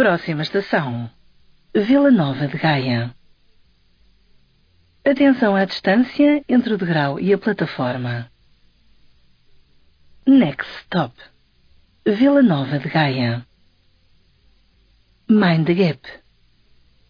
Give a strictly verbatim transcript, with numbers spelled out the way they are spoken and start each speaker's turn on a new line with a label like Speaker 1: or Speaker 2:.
Speaker 1: Próxima estação: Vila Nova de Gaia. Atenção à distância entre o degrau e a plataforma. Next stop: Vila Nova de Gaia. Mind the gap.